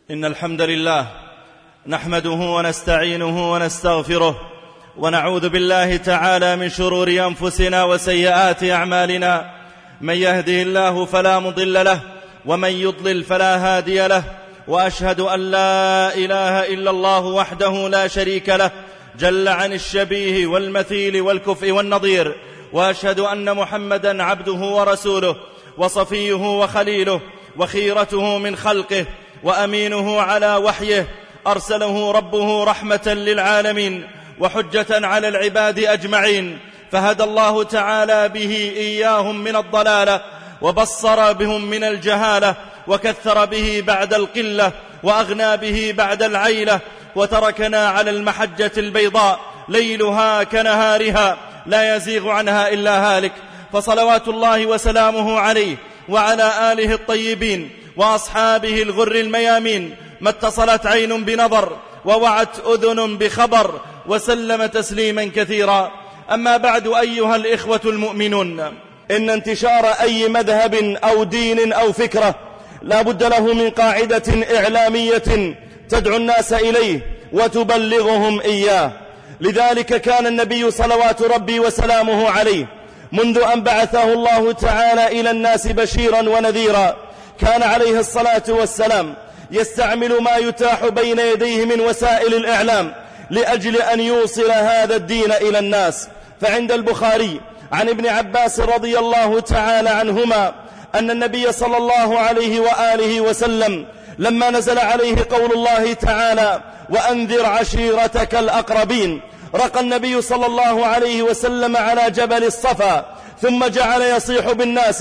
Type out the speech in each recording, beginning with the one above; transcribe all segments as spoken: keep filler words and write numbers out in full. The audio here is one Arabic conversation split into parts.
إن الحمد لله نحمده ونستعينه ونستغفره ونعوذ بالله تعالى من شرور أنفسنا وسيئات أعمالنا. من يهده الله فلا مضل له ومن يضلل فلا هادي له، وأشهد أن لا إله إلا الله وحده لا شريك له جل عن الشبيه والمثيل والكفء والنظير، وأشهد أن محمدا عبده ورسوله وصفيه وخليله وخيرته من خلقه وأمينه على وحيه، أرسله ربه رحمة للعالمين وحجة على العباد أجمعين، فهدى الله تعالى به إياهم من الضلالة وبصر بهم من الجهالة، وكثر به بعد القلة وأغنى به بعد العيلة، وتركنا على المحجة البيضاء ليلها كنهارها لا يزيغ عنها إلا هالك. فصلوات الله وسلامه عليه وعلى آله الطيبين وأصحابه الغر الميامين، ما اتصلت عين بنظر ووعت أذن بخبر، وسلم تسليما كثيرا. أما بعد، أيها الإخوة المؤمنون، إن انتشار أي مذهب أو دين أو فكرة لا بد له من قاعدة إعلامية تدعو الناس إليه وتبلغهم إياه. لذلك كان النبي صلوات ربي وسلامه عليه منذ أن بعثه الله تعالى إلى الناس بشيرا ونذيرا، كان عليه الصلاة والسلام يستعمل ما يتاح بين يديه من وسائل الإعلام لأجل أن يوصل هذا الدين إلى الناس. فعند البخاري عن ابن عباس رضي الله تعالى عنهما أن النبي صلى الله عليه وآله وسلم لما نزل عليه قول الله تعالى وأنذر عشيرتك الأقربين، رقى النبي صلى الله عليه وسلم على جبل الصفا، ثم جعل يصيح بالناس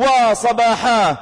وصباحاه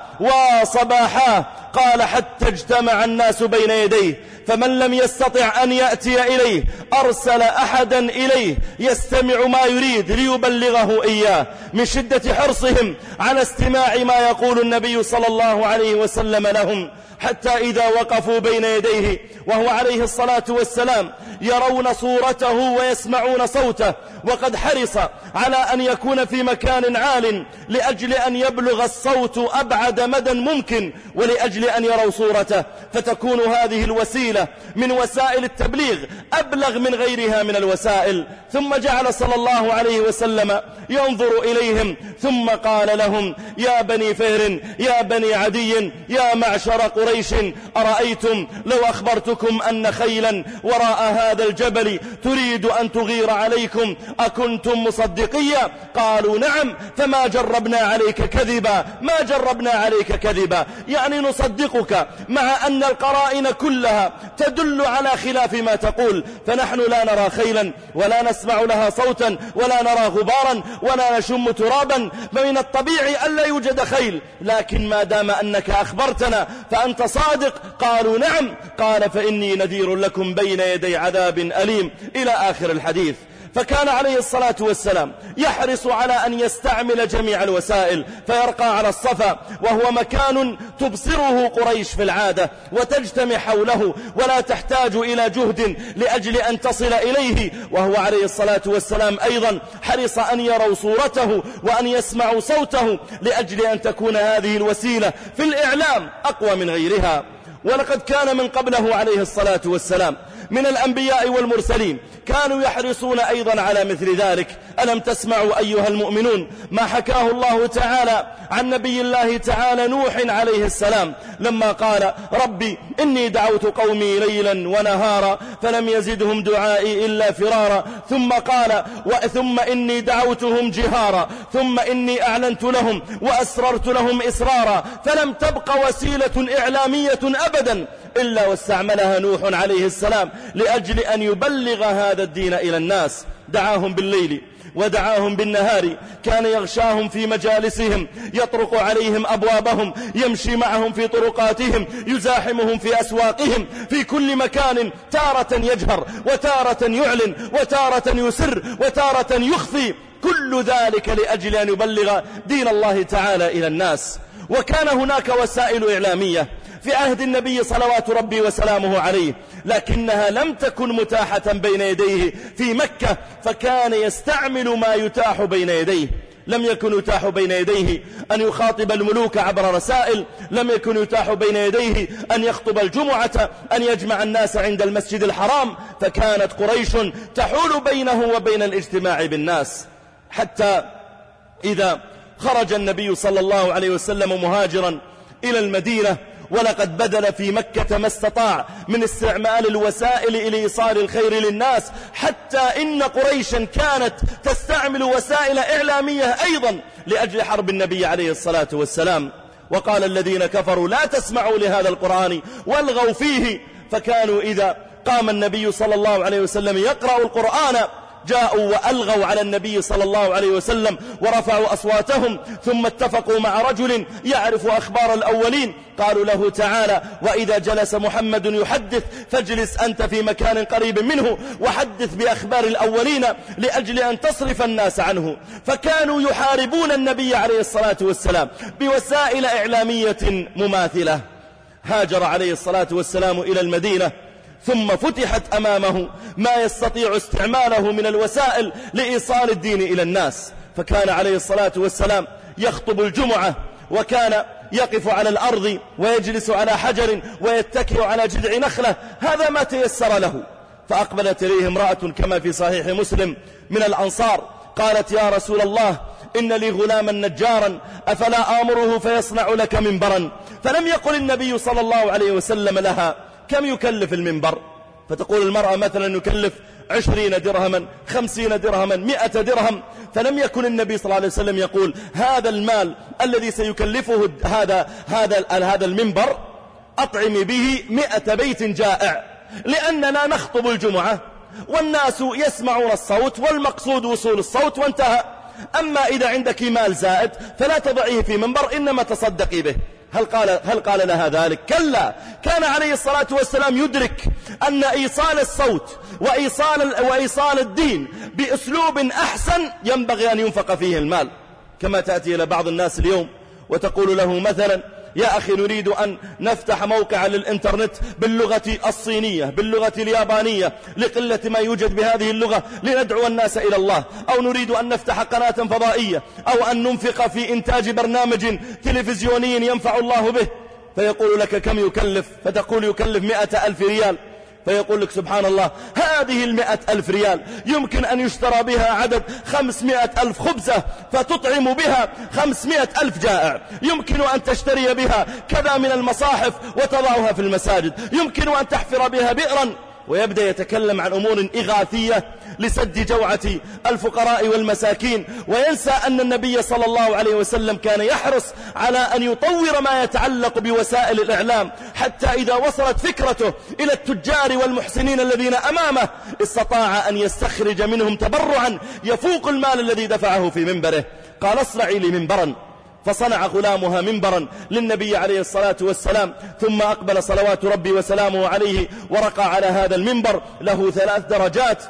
وصباحاه، قال حتى اجتمع الناس بين يديه، فمن لم يستطع أن يأتي إليه أرسل أحدا إليه يستمع ما يريد ليبلغه إياه، من شدة حرصهم على استماع ما يقول النبي صلى الله عليه وسلم لهم، حتى إذا وقفوا بين يديه وهو عليه الصلاة والسلام يرون صورته ويسمعون صوته، وقد حرص على أن يكون في مكان عال لأجل أن يبلغ الصوت أبعد مدى ممكن، ولأجل أن يروا صورته، فتكون هذه الوسيلة من وسائل التبليغ أبلغ من غيرها من الوسائل. ثم جعل صلى الله عليه وسلم ينظر إليهم، ثم قال لهم يا بني فهر يا بني عدي يا معشر قريش، أرأيتم لو أخبرتكم أن خيلا وراء هذا الجبل تريد أن تغير عليكم أكنتم مصدقية؟ قالوا نعم، فما جربنا عليك كذبا، ما جربنا عليك كذبا، يعني نصدقك مع أن القرائن كلها تدل على خلاف ما تقول، فنحن لا نرى خيلا ولا نسمع لها صوتا ولا نرى غبارا ولا نشم ترابا، فمن الطبيعي ألا يوجد خيل، لكن ما دام أنك أخبرتنا فأنت صادق. قالوا نعم، قال فإني نذير لكم بين يدي عذاب أليم، إلى آخر الحديث. فكان عليه الصلاة والسلام يحرص على أن يستعمل جميع الوسائل، فيرقى على الصفا وهو مكان تبصره قريش في العادة وتجتمع حوله ولا تحتاج إلى جهد لأجل أن تصل إليه، وهو عليه الصلاة والسلام أيضا حرص أن يروا صورته وأن يسمعوا صوته لأجل أن تكون هذه الوسيلة في الإعلام أقوى من غيرها. ولقد كان من قبله عليه الصلاة والسلام من الأنبياء والمرسلين كانوا يحرصون أيضا على مثل ذلك. ألم تسمعوا أيها المؤمنون ما حكاه الله تعالى عن نبي الله تعالى نوح عليه السلام لما قال ربي إني دعوت قومي ليلا ونهارا فلم يزدهم دعائي إلا فرارا، ثم قال ثم إني دعوتهم جهارا ثم إني أعلنت لهم وأسررت لهم إسرارا، فلم تبق وسيلة إعلامية أبدا إلا واستعملها نوح عليه السلام لأجل أن يبلغ هذا الدين إلى الناس. دعاهم بالليل ودعاهم بالنهار، كان يغشاهم في مجالسهم، يطرق عليهم أبوابهم، يمشي معهم في طرقاتهم، يزاحمهم في أسواقهم، في كل مكان، تارة يجهر وتارة يعلن وتارة يسر وتارة يخفي، كل ذلك لأجل أن يبلغ دين الله تعالى إلى الناس. وكان هناك وسائل إعلامية في عهد النبي صلوات ربي وسلامه عليه، لكنها لم تكن متاحة بين يديه في مكة، فكان يستعمل ما يتاح بين يديه. لم يكن يتاح بين يديه أن يخاطب الملوك عبر رسائل، لم يكن يتاح بين يديه أن يخطب الجمعة، أن يجمع الناس عند المسجد الحرام، فكانت قريش تحول بينه وبين الاجتماع بالناس. حتى إذا خرج النبي صلى الله عليه وسلم مهاجرا إلى المدينة، ولقد بذل في مكة ما استطاع من استعمال الوسائل إلى إيصال الخير للناس، حتى إن قريشا كانت تستعمل وسائل إعلامية أيضا لأجل حرب النبي عليه الصلاة والسلام. وقال الذين كفروا لا تسمعوا لهذا القرآن والغوا فيه، فكانوا إذا قام النبي صلى الله عليه وسلم يقرأ القرآن جاءوا وألغوا على النبي صلى الله عليه وسلم ورفعوا أصواتهم، ثم اتفقوا مع رجل يعرف أخبار الأولين، قالوا له تعالى: وإذا جلس محمد يحدث فاجلس أنت في مكان قريب منه وحدث بأخبار الأولين لأجل أن تصرف الناس عنه. فكانوا يحاربون النبي عليه الصلاة والسلام بوسائل إعلامية مماثلة. هاجر عليه الصلاة والسلام إلى المدينة، ثم فتحت أمامه ما يستطيع استعماله من الوسائل لإيصال الدين إلى الناس. فكان عليه الصلاة والسلام يخطب الجمعة، وكان يقف على الأرض ويجلس على حجر ويتكئ على جذع نخلة، هذا ما تيسر له. فأقبلت إليه امرأة كما في صحيح مسلم من الأنصار، قالت: يا رسول الله، إن لي غلاما نجارا أفلا آمره فيصنع لك منبرا؟ فلم يقل النبي صلى الله عليه وسلم لها: كم يكلف المنبر؟ فتقول المرأة مثلا يكلف عشرين درهما، خمسين درهما، مئة درهم. فلم يكن النبي صلى الله عليه وسلم يقول: هذا المال الذي سيكلفه هذا هذا هذا المنبر أطعم به مئة بيت جائع، لأننا نخطب الجمعة والناس يسمعون الصوت والمقصود وصول الصوت وانتهى. أما إذا عندك مال زائد فلا تضعيه في منبر، إنما تصدقي به. هل قال, هل قال لها ذلك؟ كلا، كان عليه الصلاة والسلام يدرك أن إيصال الصوت وإيصال, وإيصال الدين بأسلوب أحسن ينبغي أن ينفق فيه المال. كما تأتي إلى بعض الناس اليوم وتقول له مثلا: يا أخي نريد أن نفتح موقع للإنترنت باللغة الصينية، باللغة اليابانية، لقلة ما يوجد بهذه اللغة لندعو الناس إلى الله، أو نريد أن نفتح قناة فضائية، أو أن ننفق في إنتاج برنامج تلفزيوني ينفع الله به. فيقول لك: كم يكلف؟ فتقول: يكلف مئة ألف ريال. فيقول لك: سبحان الله، هذه المئة ألف ريال يمكن أن يشترى بها عدد خمسمائة ألف خبزة فتطعم بها خمسمائة ألف جائع، يمكن أن تشتري بها كذا من المصاحف وتضعها في المساجد، يمكن أن تحفر بها بئرا. ويبدأ يتكلم عن أمور إغاثية لسد جوعة الفقراء والمساكين، وينسى أن النبي صلى الله عليه وسلم كان يحرص على أن يطور ما يتعلق بوسائل الإعلام، حتى إذا وصلت فكرته إلى التجار والمحسنين الذين أمامه استطاع أن يستخرج منهم تبرعا يفوق المال الذي دفعه في منبره. قال: اصنعي لي منبرا. فصنع غلامها منبرا للنبي عليه الصلاة والسلام، ثم أقبل صلوات ربي وسلامه عليه ورقى على هذا المنبر، له ثلاث درجات،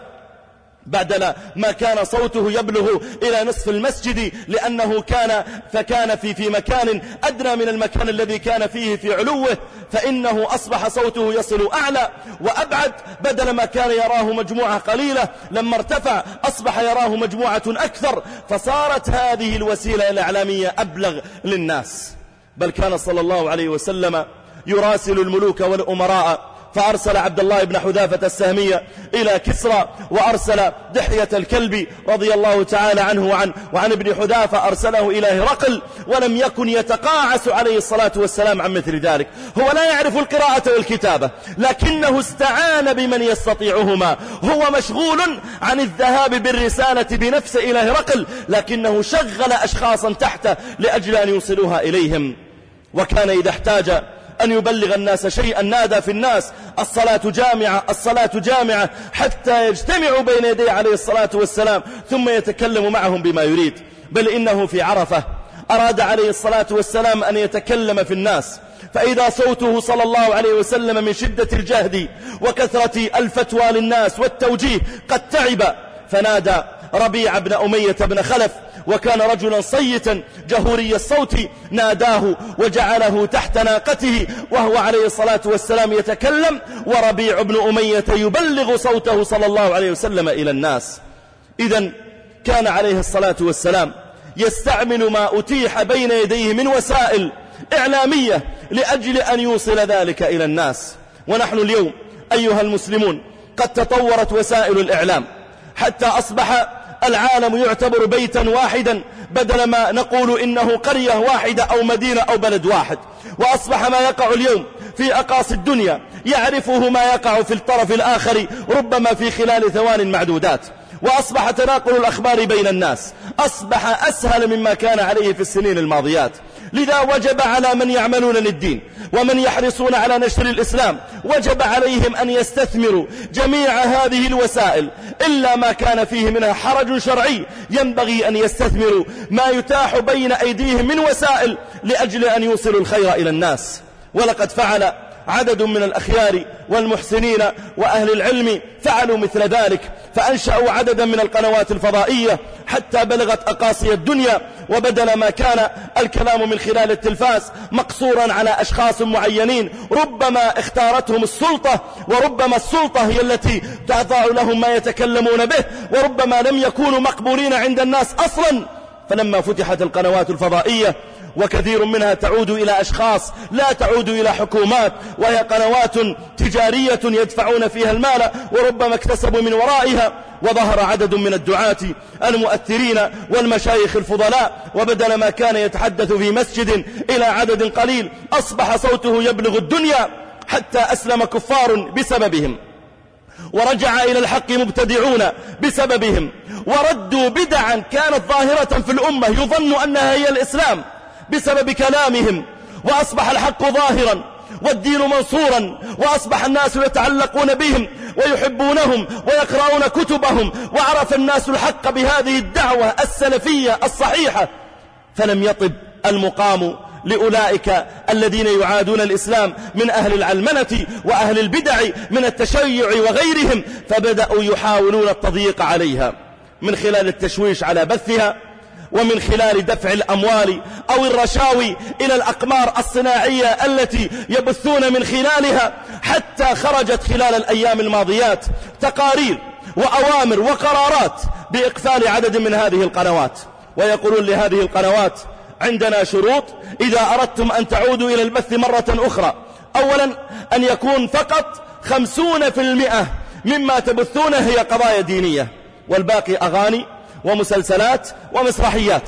بعد ما كان صوته يبلغ إلى نصف المسجد، لأنه كان فكان في في مكان أدنى من المكان الذي كان فيه في علوه، فإنه أصبح صوته يصل أعلى وأبعد، بدل ما كان يراه مجموعة قليلة لما ارتفع أصبح يراه مجموعة أكثر، فصارت هذه الوسيلة الإعلامية أبلغ للناس. بل كان صلى الله عليه وسلم يراسل الملوك والأمراء، فأرسل عبد الله بن حذافة السهمية إلى كسرى، وأرسل دحية الكلب رضي الله تعالى عنه وعن, وعن ابن حذافة أرسله إلى هرقل، ولم يكن يتقاعس عليه الصلاة والسلام عن مثل ذلك. هو لا يعرف القراءة والكتابة، لكنه استعان بمن يستطيعهما. هو مشغول عن الذهاب بالرسالة بنفسه إلى هرقل، لكنه شغل أشخاصا تحته لأجل أن يوصلوها إليهم. وكان إذا احتاج أن يبلغ الناس شيئا نادى في الناس: الصلاة جامعة، الصلاة جامعة، حتى يجتمعوا بين يديه عليه الصلاة والسلام ثم يتكلم معهم بما يريد. بل إنه في عرفة أراد عليه الصلاة والسلام أن يتكلم في الناس، فإذا صوته صلى الله عليه وسلم من شدة الجهد وكثرة الفتوى للناس والتوجيه قد تعب، فنادى ربيع بن أمية بن خلف، وكان رجلا صيتا جهوري الصوت، ناداه وجعله تحت ناقته وهو عليه الصلاة والسلام يتكلم، وربيع بن أمية يبلغ صوته صلى الله عليه وسلم إلى الناس. إذن كان عليه الصلاة والسلام يستعمل ما أتيح بين يديه من وسائل إعلامية لأجل أن يوصل ذلك إلى الناس. ونحن اليوم أيها المسلمون قد تطورت وسائل الإعلام حتى أصبح العالم يعتبر بيتا واحدا بدل ما نقول إنه قرية واحدة أو مدينة أو بلد واحد. وأصبح ما يقع اليوم في أقاصي الدنيا يعرفه ما يقع في الطرف الآخر ربما في خلال ثوان معدودات. وأصبح تناقل الأخبار بين الناس أصبح أسهل مما كان عليه في السنين الماضيات. لذا وجب على من يعملون للدين ومن يحرصون على نشر الإسلام وجب عليهم أن يستثمروا جميع هذه الوسائل إلا ما كان فيه منها حرج شرعي. ينبغي أن يستثمروا ما يتاح بين أيديهم من وسائل لأجل أن يوصلوا الخير إلى الناس. ولقد فعل عدد من الأخيار والمحسنين وأهل العلم فعلوا مثل ذلك، فأنشأوا عددا من القنوات الفضائية حتى بلغت أقاصي الدنيا. وبدل ما كان الكلام من خلال التلفاز مقصورا على أشخاص معينين ربما اختارتهم السلطة، وربما السلطة هي التي تضع لهم ما يتكلمون به، وربما لم يكونوا مقبولين عند الناس أصلا. فلما فتحت القنوات الفضائية وكثير منها تعود إلى أشخاص لا تعود إلى حكومات، وهي قنوات تجارية يدفعون فيها المال وربما اكتسبوا من ورائها، وظهر عدد من الدعاة المؤثرين والمشايخ الفضلاء، وبدل ما كان يتحدث في مسجد إلى عدد قليل أصبح صوته يبلغ الدنيا، حتى أسلم كفار بسببهم ورجع إلى الحق مبتدعون بسببهم، وردوا بدعا كانت ظاهرة في الأمة يظن أنها هي الإسلام بسبب كلامهم، وأصبح الحق ظاهرا والدين منصورا، وأصبح الناس يتعلقون بهم ويحبونهم ويقرؤون كتبهم، وعرف الناس الحق بهذه الدعوة السلفية الصحيحة. فلم يطب المقام لأولئك الذين يعادون الإسلام من أهل العلمنة وأهل البدع من التشيع وغيرهم، فبدأوا يحاولون التضييق عليها من خلال التشويش على بثها، ومن خلال دفع الأموال أو الرشاوي إلى الأقمار الصناعية التي يبثون من خلالها، حتى خرجت خلال الأيام الماضيات تقارير وأوامر وقرارات بإقفال عدد من هذه القنوات. ويقولون لهذه القنوات عندنا شروط إذا أردتم أن تعودوا إلى البث مرة أخرى. أولا أن يكون فقط خمسون في المئة مما تبثونه هي قضايا دينية، والباقي أغاني ومسلسلات ومسرحيات.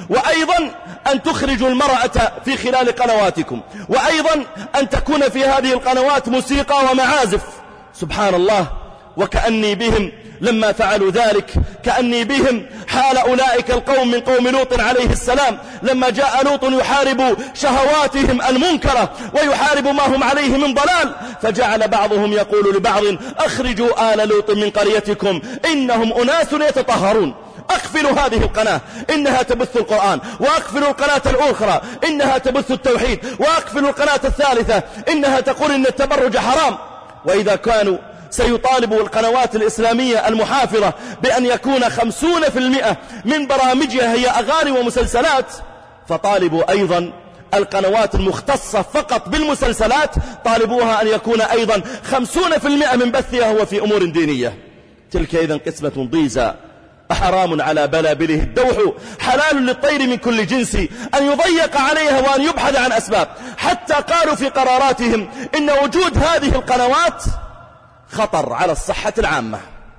وأيضا أن تخرجوا المرأة في خلال قنواتكم، وأيضا أن تكون في هذه القنوات موسيقى ومعازف. سبحان الله، وكأني بهم لما فعلوا ذلك كأني بهم حال أولئك القوم من قوم لوط عليه السلام، لما جاء لوط يحارب شهواتهم المنكرة ويحارب ما هم عليه من ضلال، فجعل بعضهم يقول لبعض أخرجوا آل لوط من قريتكم إنهم أناس يتطهرون. أقفلوا هذه القناة إنها تبث القرآن، وأقفلوا القناة الأخرى إنها تبث التوحيد، وأقفلوا القناة الثالثة إنها تقول إن التبرج حرام. وإذا كانوا سيطالبوا القنوات الإسلامية المحافظة بأن يكون خمسون في المئة من برامجها هي أغاني ومسلسلات، فطالبوا أيضا القنوات المختصة فقط بالمسلسلات طالبوها أن يكون أيضا خمسون في المئة من بثها هو في أمور دينية. تلك إذن قسمة ضيزى، حرام على بلابله الدوح، حلال للطير من كل جنس أن يضيق عليها وأن يبحث عن أسباب، حتى قالوا في قراراتهم إن وجود هذه القنوات خطر على الصحة العامة.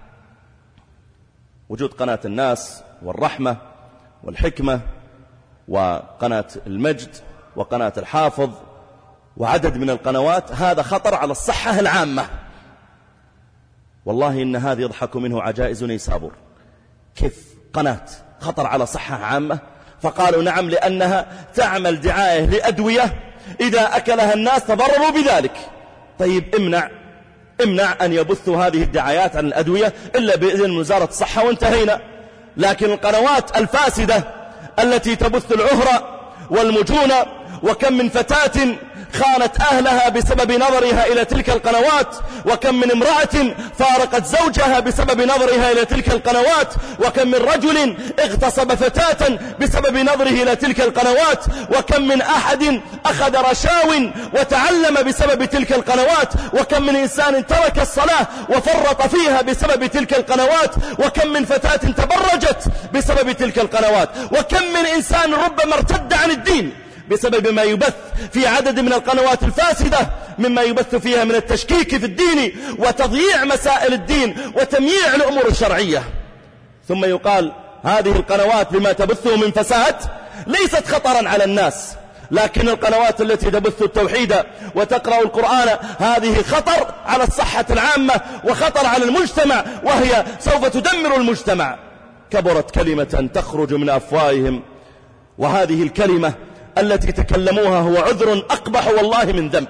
وجود قناة الناس والرحمة والحكمة وقناة المجد وقناة الحافظ وعدد من القنوات، هذا خطر على الصحة العامة. والله إن هذا يضحك منه عجائز نيسابور. كيف قناة خطر على صحة عامة؟ فقالوا نعم، لأنها تعمل دعاية لأدوية إذا أكلها الناس تضرروا بذلك. طيب امنع امنع أن يبثوا هذه الدعايات عن الأدوية إلا بإذن وزارة الصحة وانتهينا. لكن القنوات الفاسدة التي تبث العهرة والمجونة، وكم من فتاة خانت أهلها بسبب نظرها إلى تلك القنوات، وكم من امرأة فارقت زوجها بسبب نظرها إلى تلك القنوات، وكم من رجل اغتصب فتاة بسبب نظره إلى تلك القنوات، وكم من أحد أخذ رشاو وتعلم بسبب تلك القنوات، وكم من إنسان ترك الصلاة وفرط فيها بسبب تلك القنوات، وكم من فتاة تبرجت بسبب تلك القنوات، وكم من إنسان ربما ارتد عن الدين بسبب ما يبث في عدد من القنوات الفاسدة مما يبث فيها من التشكيك في الدين وتضييع مسائل الدين وتمييع الأمور الشرعية. ثم يقال هذه القنوات بما تبثه من فساد ليست خطرا على الناس، لكن القنوات التي تبث التوحيد وتقرأ القرآن هذه خطر على الصحة العامة وخطر على المجتمع، وهي سوف تدمر المجتمع. كبرت كلمة تخرج من أفواههم، وهذه الكلمة التي تكلموها هو عذر أقبح والله من ذنب.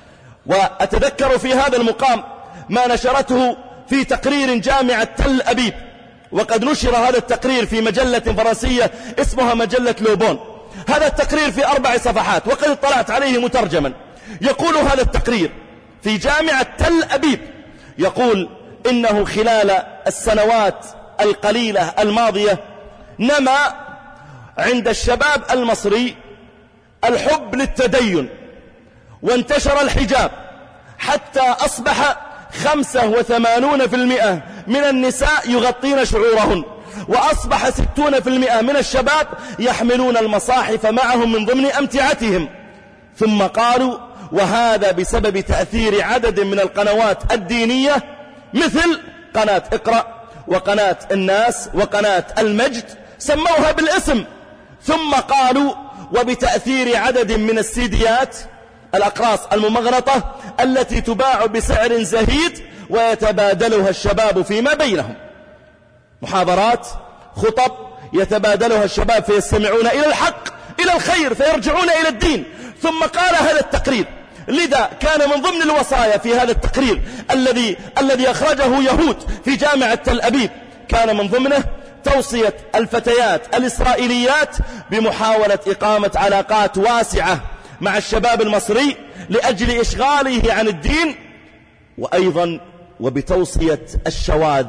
وأتذكر في هذا المقام ما نشرته في تقرير جامعة تل أبيب، وقد نشر هذا التقرير في مجلة فرنسية اسمها مجلة لوبون. هذا التقرير في أربع صفحات وقد اطلعت عليه مترجما. يقول هذا التقرير في جامعة تل أبيب، يقول إنه خلال السنوات القليلة الماضية نما عند الشباب المصري الحب للتدين، وانتشر الحجاب حتى أصبح خمسة وثمانون في المئة من النساء يغطين شعورهن، وأصبح ستون في المئة من الشباب يحملون المصاحف معهم من ضمن أمتعتهم. ثم قالوا وهذا بسبب تأثير عدد من القنوات الدينية مثل قناة اقرأ وقناة الناس وقناة المجد، سموها بالاسم. ثم قالوا وبتأثير عدد من السيديات الأقراص الممغنطة التي تباع بسعر زهيد ويتبادلها الشباب فيما بينهم، محاضرات خطب يتبادلها الشباب فيستمعون إلى الحق إلى الخير فيرجعون إلى الدين. ثم قال هذا التقرير، لذا كان من ضمن الوصايا في هذا التقرير الذي الذي أخرجه يهود في جامعة تل أبيب، كان من ضمنه توصية الفتيات الإسرائيليات بمحاولة إقامة علاقات واسعة مع الشباب المصري لأجل إشغاله عن الدين، وأيضا وبتوصية الشواذ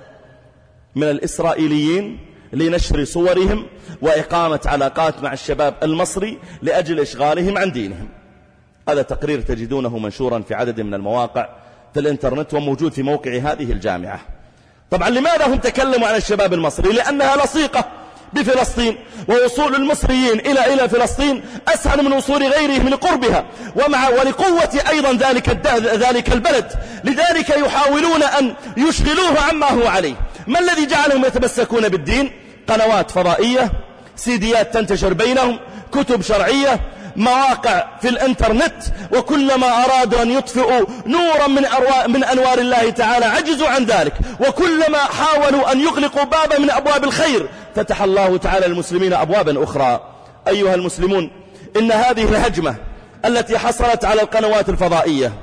من الإسرائيليين لنشر صورهم وإقامة علاقات مع الشباب المصري لأجل إشغالهم عن دينهم. هذا تقرير تجدونه منشورا في عدد من المواقع في الإنترنت وموجود في موقع هذه الجامعة. طبعا لماذا هم تكلموا عن الشباب المصري؟ لأنها لصيقة بفلسطين، ووصول المصريين إلى إلى فلسطين أسهل من وصول غيرهم لقربها ومع ولقوة أيضا ذلك ذلك البلد، لذلك يحاولون أن يشغلوه عما هو عليه. ما الذي جعلهم يتمسكون بالدين؟ قنوات فضائية، سيديات تنتشر بينهم، كتب شرعية، مواقع في الانترنت، وكلما أرادوا أن يطفئوا نورا من, من أنوار الله تعالى عجزوا عن ذلك، وكلما حاولوا أن يغلقوا بابا من أبواب الخير فتح الله تعالى للمسلمين أبوابا أخرى. أيها المسلمون، إن هذه الهجمة التي حصلت على القنوات الفضائية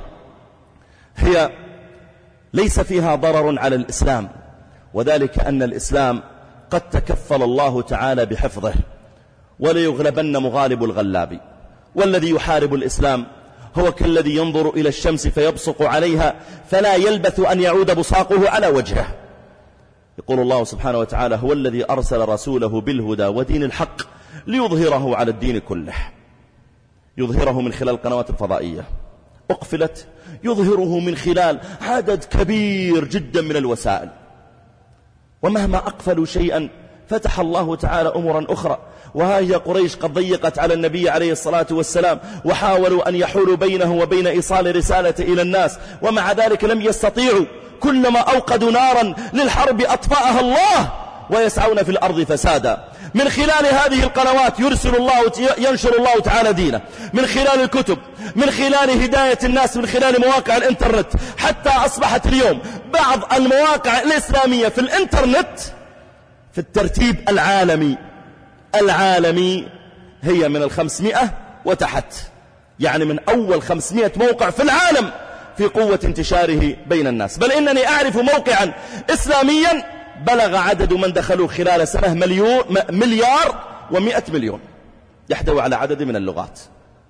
هي ليس فيها ضرر على الإسلام، وذلك أن الإسلام قد تكفل الله تعالى بحفظه، وليغلبن مغالب الغلاب. والذي يحارب الإسلام هو كالذي ينظر إلى الشمس فيبصق عليها فلا يلبث أن يعود بصاقه على وجهه. يقول الله سبحانه وتعالى هو الذي أرسل رسوله بالهدى ودين الحق ليظهره على الدين كله. يظهره من خلال القنوات الفضائية، أقفلت يظهره من خلال عدد كبير جدا من الوسائل، ومهما أقفلوا شيئا فتح الله تعالى أمورا أخرى. وهي قريش قد ضيقت على النبي عليه الصلاة والسلام وحاولوا أن يحولوا بينه وبين إيصال رسالة إلى الناس، ومع ذلك لم يستطيعوا. كلما أوقدوا نارا للحرب أطفأها الله ويسعون في الأرض فسادا. من خلال هذه القنوات يرسل الله ينشر الله تعالى دينه، من خلال الكتب، من خلال هداية الناس، من خلال مواقع الإنترنت، حتى أصبحت اليوم بعض المواقع الإسلامية في الإنترنت في الترتيب العالمي العالمي هي من الخمسمائة وتحت، يعني من أول خمسمائة موقع في العالم في قوة انتشاره بين الناس. بل إنني أعرف موقعا إسلاميا بلغ عدد من دخلوا خلال سنة مليون مليار ومئة مليون، يحتوي على عدد من اللغات.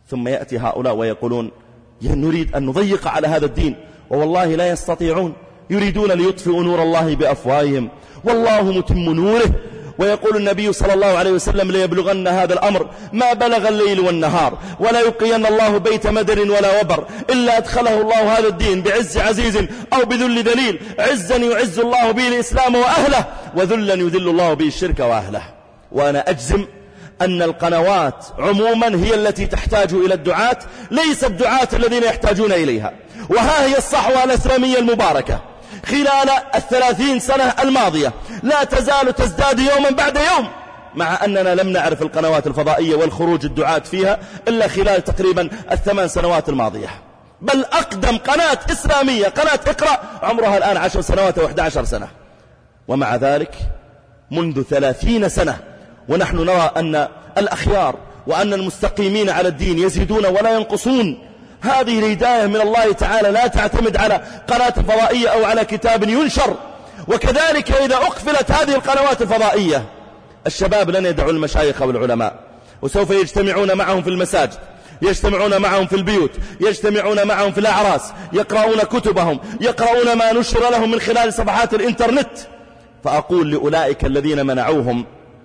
ثم يأتي هؤلاء ويقولون نريد أن نضيق على هذا الدين، ووالله لا يستطيعون، يريدون ليطفئوا نور الله بأفواههم والله متم نوره. ويقول النبي صلى الله عليه وسلم ليبلغن هذا الأمر ما بلغ الليل والنهار، ولا يبقين الله بيت مدر ولا وبر إلا أدخله الله هذا الدين بعز عزيز أو بذل ذليل، عزا يعز الله به الإسلام وأهله، وذلا يذل الله به الشرك وأهله. وأنا أجزم أن القنوات عموما هي التي تحتاج إلى الدعاة، ليس الدعاة الذين يحتاجون إليها. وها هي الصحوة الإسلامية المباركة خلال الثلاثين سنة الماضية لا تزال تزداد يوما بعد يوم، مع أننا لم نعرف القنوات الفضائية والخروج الدعاة فيها إلا خلال تقريبا الثمان سنوات الماضية. بل أقدم قناة إسلامية قناة اقرأ عمرها الآن عشر سنوات وإحدى عشر سنة، ومع ذلك منذ ثلاثين سنة ونحن نرى أن الأخيار وأن المستقيمين على الدين يزيدون ولا ينقصون. هذه الهداية من الله تعالى لا تعتمد على قناة فضائية أو على كتاب ينشر. وكذلك إذا أقفلت هذه القنوات الفضائية الشباب لن يدعوا المشايخ والعلماء، وسوف يجتمعون معهم في المساجد، يجتمعون معهم في البيوت، يجتمعون معهم في الأعراس، يقرؤون كتبهم، يقرؤون ما نشر لهم من خلال صفحات الإنترنت. فأقول لأولئك الذين منعوهم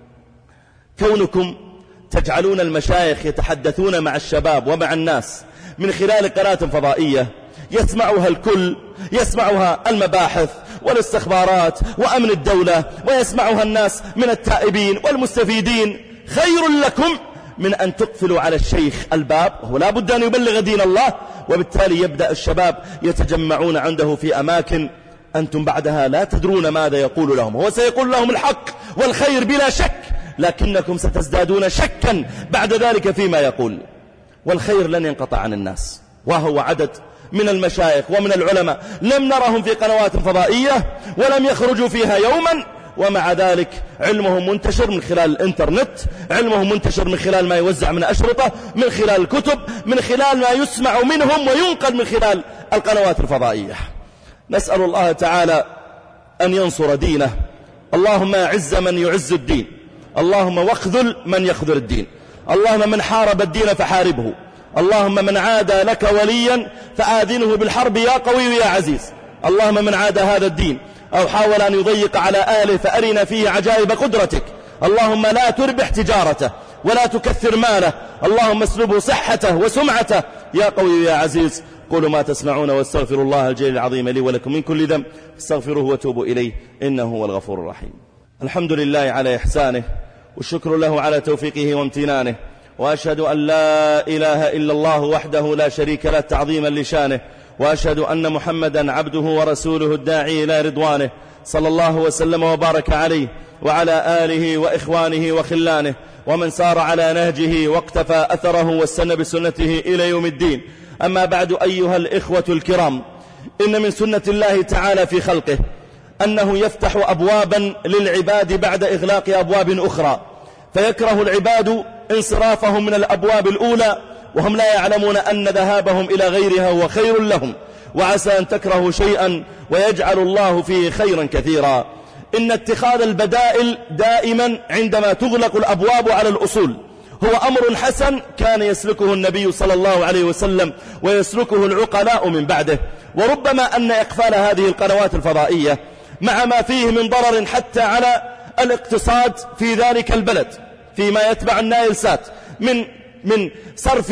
كونكم تجعلون المشايخ يتحدثون مع الشباب ومع الناس من خلال قناة فضائية يسمعها الكل، يسمعها المباحث والاستخبارات وأمن الدولة، ويسمعها الناس من التائبين والمستفيدين، خير لكم من أن تقفلوا على الشيخ الباب، وهو لا بد أن يبلغ دين الله، وبالتالي يبدأ الشباب يتجمعون عنده في أماكن أنتم بعدها لا تدرون ماذا يقول لهم. هو سيقول لهم الحق والخير بلا شك، لكنكم ستزدادون شكا بعد ذلك فيما يقول، والخير لن ينقطع عن الناس. وهو عدد من المشايخ ومن العلماء لم نرهم في قنوات فضائية ولم يخرجوا فيها يوما، ومع ذلك علمهم منتشر من خلال الانترنت، علمهم منتشر من خلال ما يوزع من أشرطة، من خلال الكتب، من خلال ما يسمع منهم وينقل من خلال القنوات الفضائية. نسأل الله تعالى أن ينصر دينه. اللهم أعز من يعز الدين، اللهم واخذل من يخذل الدين، اللهم من حارب الدين فحاربه، اللهم من عادى لك وليا فآذنه بالحرب يا قوي يا عزيز. اللهم من عادى هذا الدين أو حاول أن يضيق على آله فأرنا فيه عجائب قدرتك. اللهم لا تربح تجارته ولا تكثر ماله، اللهم اسلبه صحته وسمعته يا قوي يا عزيز. قولوا ما تسمعون واستغفر الله الجليل العظيم لي ولكم من كل ذنب استغفروه وتوبوا إليه إنه هو الغفور الرحيم. الحمد لله على إحسانه، والشكر له على توفيقه وامتنانه، وأشهد أن لا إله إلا الله وحده لا شريك له تعظيما لشانه، وأشهد أن محمدا عبده ورسوله الداعي إلى رضوانه، صلى الله وسلم وبارك عليه وعلى آله وإخوانه وخلانه ومن سار على نهجه واقتفى أثره واستنى بسنته إلى يوم الدين. أما بعد أيها الإخوة الكرام، إن من سنة الله تعالى في خلقه أنه يفتح أبوابا للعباد بعد إغلاق أبواب أخرى، فيكره العباد انصرافهم من الأبواب الأولى وهم لا يعلمون أن ذهابهم إلى غيرها هو خير لهم، وعسى أن تكرهوا شيئا ويجعل الله فيه خيرا كثيرا. إن اتخاذ البدائل دائما عندما تغلق الأبواب على الأصول هو أمر حسن كان يسلكه النبي صلى الله عليه وسلم ويسلكه العقلاء من بعده. وربما أن إقفال هذه القنوات الفضائية مع ما فيه من ضرر حتى على الاقتصاد في ذلك البلد فيما يتبع النايل سات من من صرف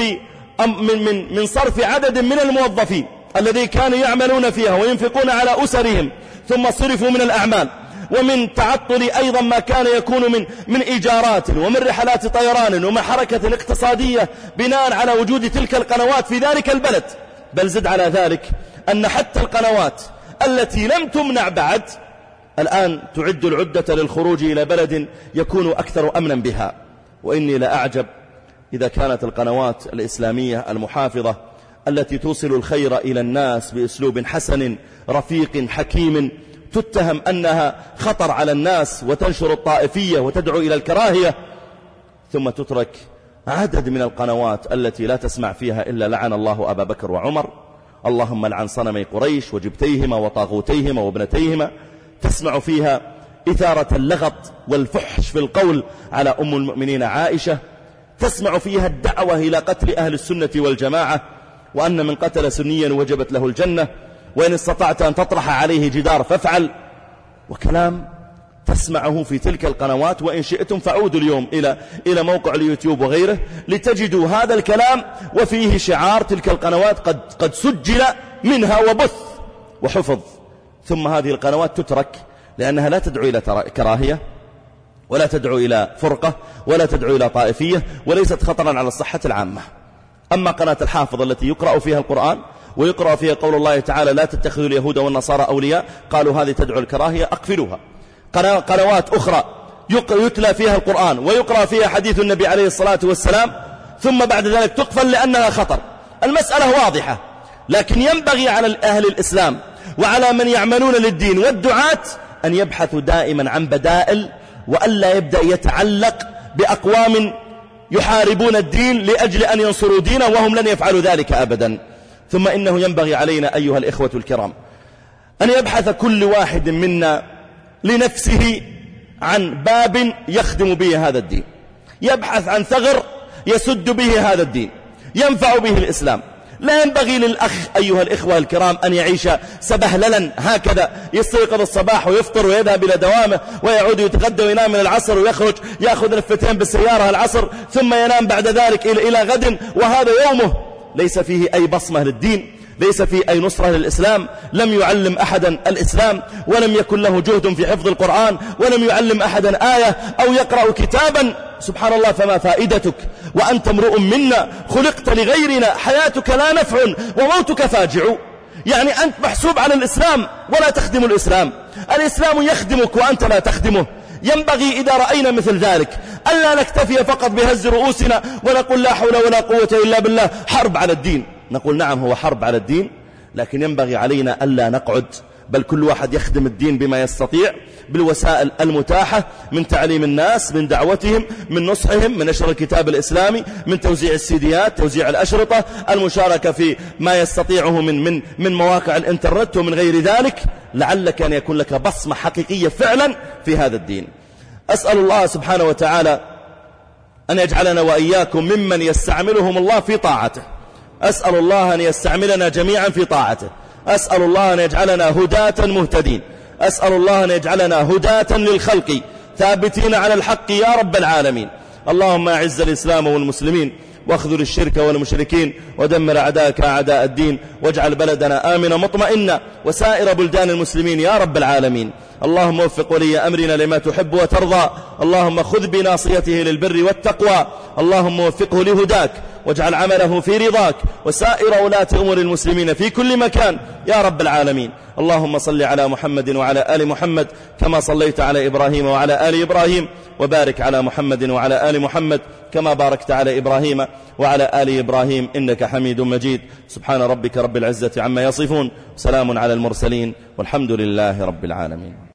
من من من صرف عدد من الموظفين الذين كانوا يعملون فيها وينفقون على أسرهم ثم صرفوا من الأعمال، ومن تعطل أيضا ما كان يكون من من إيجارات ومن رحلات طيران ومن حركة اقتصادية بناء على وجود تلك القنوات في ذلك البلد. بل زد على ذلك أن حتى القنوات التي لم تمنع بعد الآن تعد العدة للخروج إلى بلد يكون أكثر أمنا بها. وإني لأعجب إذا كانت القنوات الإسلامية المحافظة التي توصل الخير إلى الناس بأسلوب حسن رفيق حكيم تتهم أنها خطر على الناس وتنشر الطائفية وتدعو إلى الكراهية، ثم تترك عدد من القنوات التي لا تسمع فيها إلا لعن الله أبا بكر وعمر، اللهم لعن صنمي قريش وجبتيهما وطاغوتيهما وابنتيهما، تسمع فيها إثارة اللغط والفحش في القول على أم المؤمنين عائشة، تسمع فيها الدعوة إلى قتل أهل السنة والجماعة، وأن من قتل سنيا وجبت له الجنة، وإن استطعت أن تطرح عليه جدار فافعل، وكلام تسمعه في تلك القنوات. وإن شئتم فعودوا اليوم إلى إلى موقع اليوتيوب وغيره لتجدوا هذا الكلام وفيه شعار تلك القنوات قد قد سجل منها وبث وحفظ. ثم هذه القنوات تترك لأنها لا تدعو إلى كراهية، ولا تدعو إلى فرقة، ولا تدعو إلى طائفية، وليست خطرا على الصحة العامة. أما قناة الحافظ التي يقرأ فيها القرآن ويقرأ فيها قول الله تعالى لا تتخذوا اليهود والنصارى أولياء، قالوا هذه تدعو الكراهية، أقفلوها. قنوات أخرى يتلى فيها القرآن ويقرأ فيها حديث النبي عليه الصلاة والسلام ثم بعد ذلك تقفل لأنها خطر. المسألة واضحة، لكن ينبغي على أهل الإسلام وعلى من يعملون للدين والدعاة أن يبحثوا دائما عن بدائل، وألا يبدأ يتعلق بأقوام يحاربون الدين لأجل أن ينصروا دينه وهم لن يفعلوا ذلك أبدا. ثم إنه ينبغي علينا أيها الإخوة الكرام أن يبحث كل واحد منا لنفسه عن باب يخدم به هذا الدين، يبحث عن ثغر يسد به هذا الدين، ينفع به الإسلام. لا ينبغي للأخ أيها الإخوة الكرام أن يعيش سبهللا هكذا، يستيقظ الصباح ويفطر ويذهب إلى دوامه ويعود يتغدى وينام من العصر ويخرج يأخذ لفتين بالسيارة العصر ثم ينام بعد ذلك إلى غد، وهذا يومه ليس فيه أي بصمة للدين، ليس فيه أي نصرة للإسلام. لم يعلم أحدا الإسلام، ولم يكن له جهد في حفظ القرآن، ولم يعلم أحدا آية أو يقرأ كتابا. سبحان الله، فما فائدتك وأنت امرؤ منا خلقت لغيرنا، حياتك لا نفع وموتك فاجع. يعني أنت محسوب على الإسلام ولا تخدم الإسلام، الإسلام يخدمك وأنت لا تخدمه. ينبغي إذا رأينا مثل ذلك ألا نكتفي فقط بهز رؤوسنا ونقول لا حول ولا قوة إلا بالله، حرب على الدين. نقول نعم هو حرب على الدين، لكن ينبغي علينا ألا نقعد، بل كل واحد يخدم الدين بما يستطيع بالوسائل المتاحة، من تعليم الناس، من دعوتهم، من نصحهم، من نشر الكتاب الإسلامي، من توزيع السيديات، توزيع الأشرطة، المشاركة في ما يستطيعه من من من مواقع الإنترنت ومن غير ذلك، لعلك أن يكون لك بصمة حقيقية فعلا في هذا الدين. أسأل الله سبحانه وتعالى أن يجعلنا وإياكم ممن يستعملهم الله في طاعته. أسأل الله أن يستعملنا جميعا في طاعته. أسأل الله أن يجعلنا هداة مهتدين. أسأل الله أن يجعلنا هداة للخلق ثابتين على الحق يا رب العالمين. اللهم أعز الإسلام والمسلمين، واخذل الشرك والمشركين، ودمر أعداءك أعداء الدين، واجعل بلدنا آمنا مطمئنا وسائر بلدان المسلمين يا رب العالمين. اللهم وفق ولي أمرنا لما تحب وترضى، اللهم خذ بناصيته للبر والتقوى، اللهم وفقه لهداك، واجعل عمله في رضاك، وسائر ولاة أمور المسلمين في كل مكان يا رب العالمين. اللهم صل على محمد وعلى آل محمد كما صليت على إبراهيم وعلى آل إبراهيم، وبارك على محمد وعلى آل محمد كما باركت على إبراهيم وعلى آل إبراهيم إنك حميد مجيد. سبحان ربك رب العزة عما يصفون، سلام على المرسلين، والحمد لله رب العالمين.